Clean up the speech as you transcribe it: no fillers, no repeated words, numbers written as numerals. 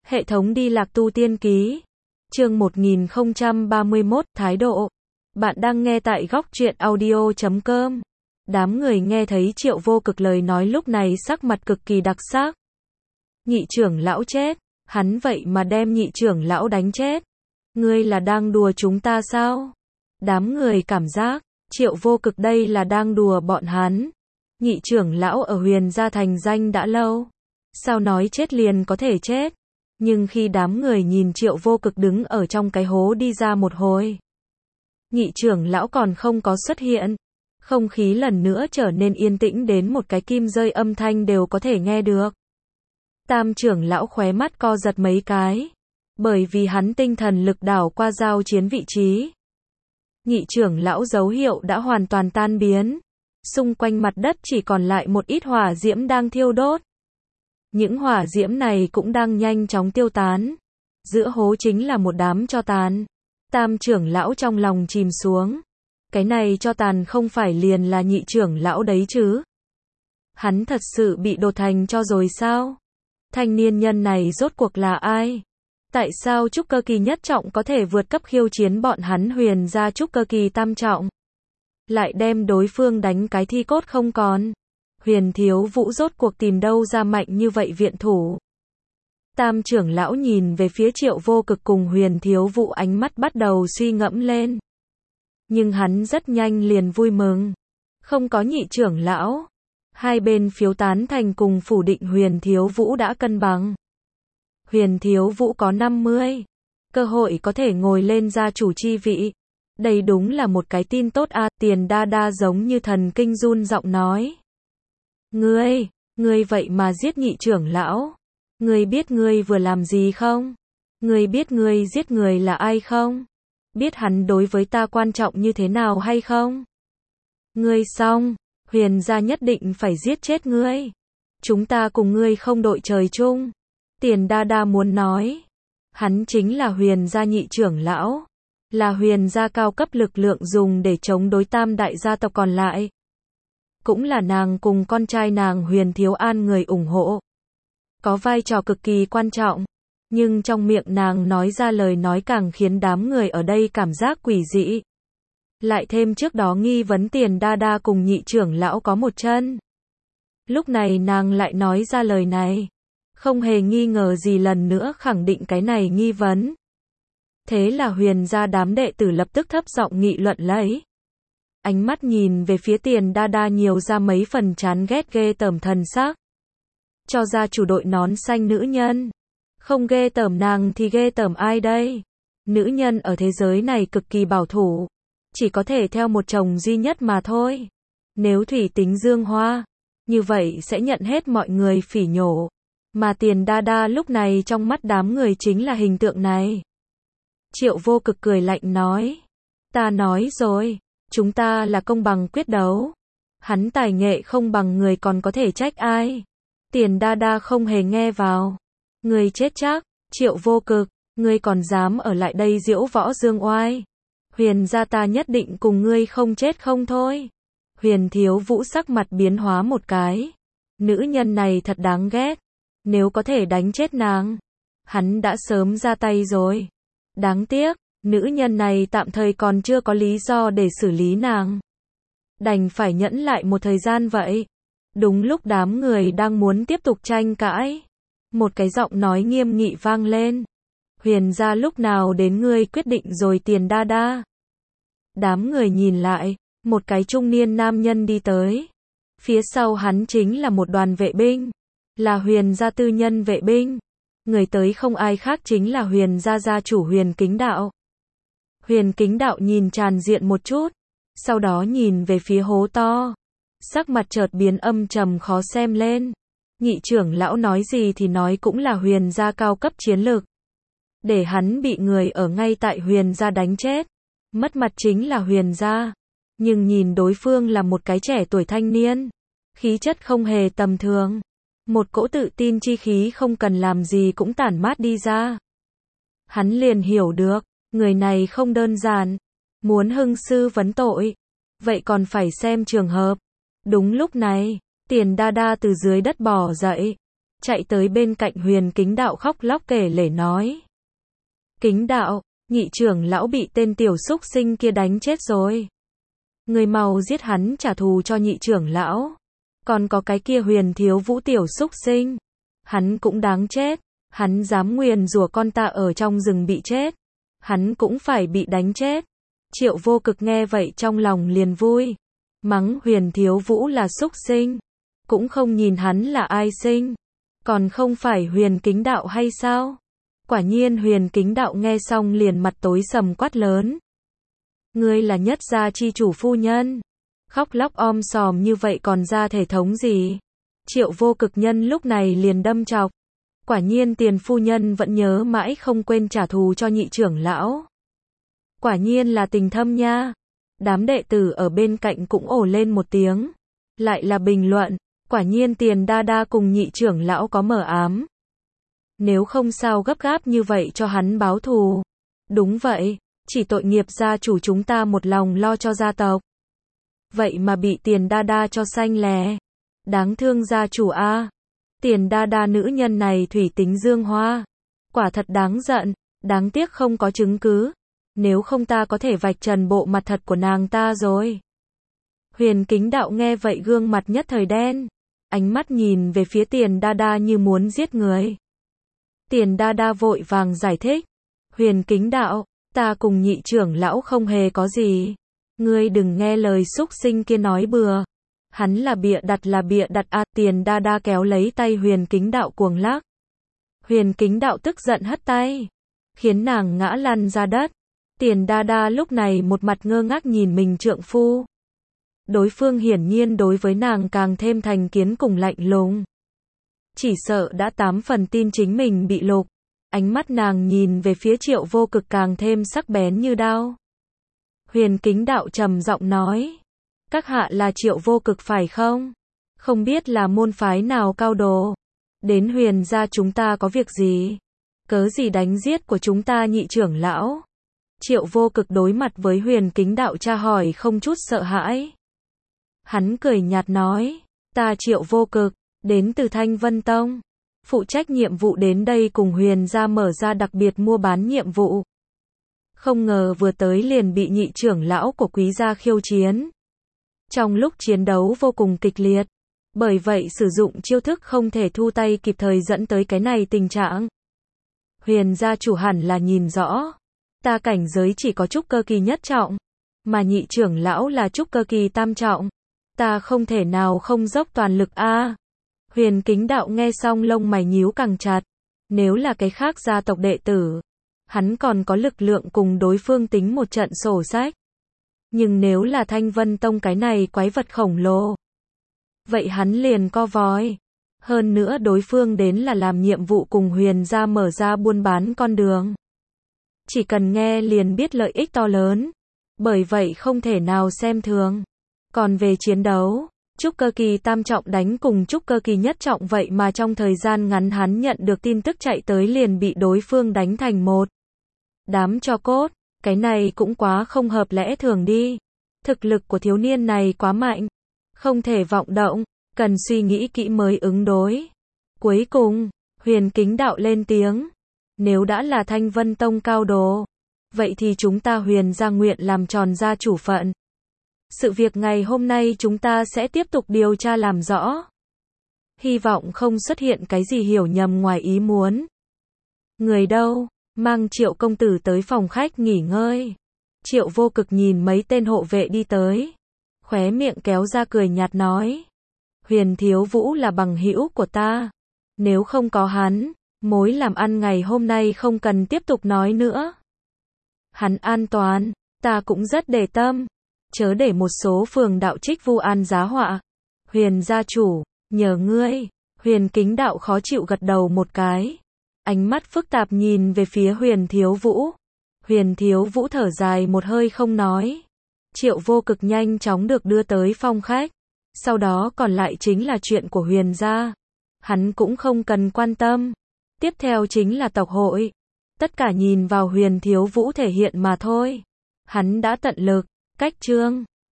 Hệ thống đi lạc tu tiên ký. Chương 1031, thái độ. Bạn đang nghe tại góc truyện audio.com. Đám người nghe thấy Triệu Vô Cực lời nói lúc này sắc mặt cực kỳ đặc sắc. Nhị trưởng lão chết, hắn vậy mà đem nhị trưởng lão đánh chết. Ngươi là đang đùa chúng ta sao? Đám người cảm giác, Triệu Vô Cực đây là đang đùa bọn hắn. Nhị trưởng lão ở Huyền Gia thành danh đã lâu. Sao nói chết liền có thể chết? Nhưng khi đám người nhìn Triệu Vô Cực đứng ở trong cái hố đi ra một hồi, nhị trưởng lão còn không có xuất hiện, không khí lần nữa trở nên yên tĩnh đến một cái kim rơi âm thanh đều có thể nghe được. Tam trưởng lão khóe mắt co giật mấy cái, bởi vì hắn tinh thần lực đảo qua giao chiến vị trí. Nhị trưởng lão dấu hiệu đã hoàn toàn tan biến, xung quanh mặt đất chỉ còn lại một ít hỏa diễm đang thiêu đốt. Những hỏa diễm này cũng đang nhanh chóng tiêu tán. Giữa hố chính là một đám tro tàn. Tam trưởng lão trong lòng chìm xuống. Cái này tro tàn không phải liền là nhị trưởng lão đấy chứ? Hắn thật sự bị đột thành tro rồi sao? Thanh niên nhân này rốt cuộc là ai? Tại sao trúc cơ kỳ nhất trọng có thể vượt cấp khiêu chiến bọn hắn Huyền Gia trúc cơ kỳ tam trọng? Lại đem đối phương đánh cái thi cốt không còn. Huyền Thiếu Vũ rốt cuộc tìm đâu ra mạnh như vậy viện thủ. Tam trưởng lão nhìn về phía Triệu Vô Cực cùng Huyền Thiếu Vũ, ánh mắt bắt đầu suy ngẫm lên. Nhưng hắn rất nhanh liền vui mừng. Không có nhị trưởng lão. Hai bên phiếu tán thành cùng phủ định Huyền Thiếu Vũ đã cân bằng. Huyền Thiếu Vũ có 50 cơ hội có thể ngồi lên gia chủ chi vị. Đây đúng là một cái tin tốt a. Tiền Đa Đa giống như thần kinh run giọng nói. Ngươi vậy mà giết nhị trưởng lão. Ngươi biết ngươi vừa làm gì không? Ngươi biết ngươi giết người là ai không? Biết hắn đối với ta quan trọng như thế nào hay không? Ngươi xong, Huyền Gia nhất định phải giết chết ngươi. Chúng ta cùng ngươi không đội trời chung. Tiền Đa Đa muốn nói. Hắn chính là Huyền Gia nhị trưởng lão. Là Huyền Gia cao cấp lực lượng dùng để chống đối tam đại gia tộc còn lại. Cũng là nàng cùng con trai nàng Huyền Thiếu An người ủng hộ. Có vai trò cực kỳ quan trọng. Nhưng trong miệng nàng nói ra lời nói càng khiến đám người ở đây cảm giác quỷ dị. Lại thêm trước đó nghi vấn Tiền Đa Đa cùng nhị trưởng lão có một chân. Lúc này nàng lại nói ra lời này. Không hề nghi ngờ gì lần nữa khẳng định cái này nghi vấn. Thế là Huyền Gia đám đệ tử lập tức thấp giọng nghị luận lấy. Ánh mắt nhìn về phía Tiền Đa Đa nhiều ra mấy phần chán ghét ghê tởm thần sắc. Cho ra chủ đội nón xanh nữ nhân. Không ghê tởm nàng thì ghê tởm ai đây? Nữ nhân ở thế giới này cực kỳ bảo thủ. Chỉ có thể theo một chồng duy nhất mà thôi. Nếu thủy tính dương hoa, như vậy sẽ nhận hết mọi người phỉ nhổ. Mà Tiền Đa Đa lúc này trong mắt đám người chính là hình tượng này. Triệu Vô Cực cười lạnh nói. Ta nói rồi. Chúng ta là công bằng quyết đấu. Hắn tài nghệ không bằng người còn có thể trách ai? Tiền Đa Đa không hề nghe vào. Ngươi chết chắc. Triệu Vô Cực, ngươi còn dám ở lại đây diễu võ dương oai. Huyền Gia ta nhất định cùng ngươi không chết không thôi. Huyền Thiếu Vũ sắc mặt biến hóa một cái. Nữ nhân này thật đáng ghét. Nếu có thể đánh chết nàng, hắn đã sớm ra tay rồi. Đáng tiếc, nữ nhân này tạm thời còn chưa có lý do để xử lý nàng. Đành phải nhẫn lại một thời gian vậy. Đúng lúc đám người đang muốn tiếp tục tranh cãi, một cái giọng nói nghiêm nghị vang lên. Huyền Gia lúc nào đến ngươi quyết định rồi Tiền Đa Đa? Đám người nhìn lại, một cái trung niên nam nhân đi tới. Phía sau hắn chính là một đoàn vệ binh. Là Huyền Gia tư nhân vệ binh. Người tới không ai khác chính là Huyền Gia gia chủ Huyền Kính Đạo. Huyền Kính Đạo nhìn tràn diện một chút, sau đó nhìn về phía hố to. Sắc mặt chợt biến âm trầm khó xem lên. Nhị trưởng lão nói gì thì nói cũng là Huyền Gia cao cấp chiến lược. Để hắn bị người ở ngay tại Huyền Gia đánh chết. Mất mặt chính là Huyền Gia. Nhưng nhìn đối phương là một cái trẻ tuổi thanh niên. Khí chất không hề tầm thường. Một cỗ tự tin chi khí không cần làm gì cũng tản mát đi ra. Hắn liền hiểu được, người này không đơn giản. Muốn hưng sư vấn tội. Vậy còn phải xem trường hợp. Đúng lúc này, Tiền Đa Đa từ dưới đất bò dậy. chạy tới bên cạnh Huyền Kính Đạo khóc lóc kể lể nói. Kính Đạo, nhị trưởng lão bị tên tiểu súc sinh kia đánh chết rồi. Người mau giết hắn trả thù cho nhị trưởng lão. Còn có cái kia Huyền Thiếu Vũ tiểu súc sinh. Hắn cũng đáng chết. Hắn dám nguyền rủa con ta ở trong rừng bị chết. Hắn cũng phải bị đánh chết. Triệu Vô Cực nghe vậy trong lòng liền vui. Mắng Huyền Thiếu Vũ là súc sinh. Cũng không nhìn hắn là ai sinh. Còn không phải Huyền Kính Đạo hay sao? Quả nhiên Huyền Kính Đạo nghe xong liền mặt tối sầm quát lớn. Ngươi là Nhất gia chi chủ phu nhân. Khóc lóc om sòm như vậy còn ra thể thống gì? Triệu Vô Cực nhân lúc này liền đâm chọc. Quả nhiên tiền phu nhân vẫn nhớ mãi không quên trả thù cho nhị trưởng lão. Quả nhiên là tình thâm nha. Đám đệ tử ở bên cạnh cũng ồ lên một tiếng. Lại là bình luận. Quả nhiên Tiền đa đa cùng nhị trưởng lão có mờ ám. Nếu không sao gấp gáp như vậy cho hắn báo thù. Đúng vậy, chỉ tội nghiệp gia chủ chúng ta một lòng lo cho gia tộc. Vậy mà bị Tiền đa đa cho xanh lè. Đáng thương gia chủ a. Tiền đa đa nữ nhân này thủy tính dương hoa. Quả thật đáng giận, đáng tiếc không có chứng cứ. Nếu không ta có thể vạch trần bộ mặt thật của nàng ta rồi. Huyền Kính Đạo nghe vậy gương mặt nhất thời đen. Ánh mắt nhìn về phía Tiền đa đa như muốn giết người. Tiền đa đa vội vàng giải thích. Huyền Kính Đạo, ta cùng nhị trưởng lão không hề có gì. Ngươi đừng nghe lời súc sinh kia nói bừa. Hắn là bịa đặt à. Tiền đa đa kéo lấy tay Huyền Kính Đạo cuồng lắc. Huyền Kính Đạo tức giận hất tay. Khiến nàng ngã lăn ra đất. Tiền đa đa lúc này một mặt ngơ ngác nhìn mình trượng phu. Đối phương hiển nhiên đối với nàng càng thêm thành kiến cùng lạnh lùng. Chỉ sợ đã 8 phần tin chính mình bị lục. Ánh mắt nàng nhìn về phía Triệu Vô Cực càng thêm sắc bén như đao. Huyền Kính Đạo trầm giọng nói. Các hạ là Triệu Vô Cực phải không? Không biết là môn phái nào cao đồ. Đến Huyền gia chúng ta có việc gì? Cớ gì đánh giết của chúng ta nhị trưởng lão? Triệu Vô Cực đối mặt với Huyền Kính Đạo tra hỏi không chút sợ hãi. Hắn cười nhạt nói. Ta Triệu Vô Cực, đến từ Thanh Vân Tông. Phụ trách nhiệm vụ đến đây cùng Huyền gia mở ra đặc biệt mua bán nhiệm vụ. Không ngờ vừa tới liền bị nhị trưởng lão của Quý gia khiêu chiến. Trong lúc chiến đấu vô cùng kịch liệt. Bởi vậy sử dụng chiêu thức không thể thu tay kịp thời dẫn tới cái này tình trạng. Huyền gia chủ hẳn là nhìn rõ. Ta cảnh giới chỉ có trúc cơ kỳ nhất trọng. Mà nhị trưởng lão là trúc cơ kỳ tam trọng. Ta không thể nào không dốc toàn lực a. Huyền Kính Đạo nghe xong lông mày nhíu càng chặt. Nếu là cái khác gia tộc đệ tử, hắn còn có lực lượng cùng đối phương tính một trận sổ sách. Nhưng nếu là Thanh Vân Tông cái này quái vật khổng lồ, vậy hắn liền co vòi. Hơn nữa đối phương đến là làm nhiệm vụ cùng Huyền gia mở ra buôn bán con đường. Chỉ cần nghe liền biết lợi ích to lớn. Bởi vậy không thể nào xem thường. Còn về chiến đấu, trúc cơ kỳ tam trọng đánh cùng trúc cơ kỳ nhất trọng vậy mà trong thời gian ngắn hắn nhận được tin tức chạy tới liền bị đối phương đánh thành một đám tro cốt. Cái này cũng quá không hợp lẽ thường đi. Thực lực của thiếu niên này quá mạnh. Không thể vọng động, cần suy nghĩ kỹ mới ứng đối. Cuối cùng, Huyền Kính Đạo lên tiếng. Nếu đã là Thanh Vân Tông cao đồ, vậy thì chúng ta Huyền gia nguyện làm tròn gia chủ phận. Sự việc ngày hôm nay chúng ta sẽ tiếp tục điều tra làm rõ. Hy vọng không xuất hiện cái gì hiểu nhầm ngoài ý muốn. Người đâu? Mang Triệu công tử tới phòng khách nghỉ ngơi. Triệu Vô Cực nhìn mấy tên hộ vệ đi tới. Khóe miệng kéo ra cười nhạt nói. Huyền Thiếu Vũ là bằng hữu của ta. Nếu không có hắn, mối làm ăn ngày hôm nay không cần tiếp tục nói nữa. Hắn an toàn, ta cũng rất để tâm. Chớ để một số phường đạo trích vu an giá họa. Huyền gia chủ, nhờ ngươi. Huyền Kính Đạo khó chịu gật đầu một cái. Ánh mắt phức tạp nhìn về phía Huyền Thiếu Vũ. Huyền Thiếu Vũ thở dài một hơi không nói. Triệu Vô Cực nhanh chóng được đưa tới phòng khách. Sau đó còn lại chính là chuyện của Huyền gia. Hắn cũng không cần quan tâm. Tiếp theo chính là tộc hội. Tất cả nhìn vào Huyền Thiếu Vũ thể hiện mà thôi. Hắn đã tận lực. Cách chương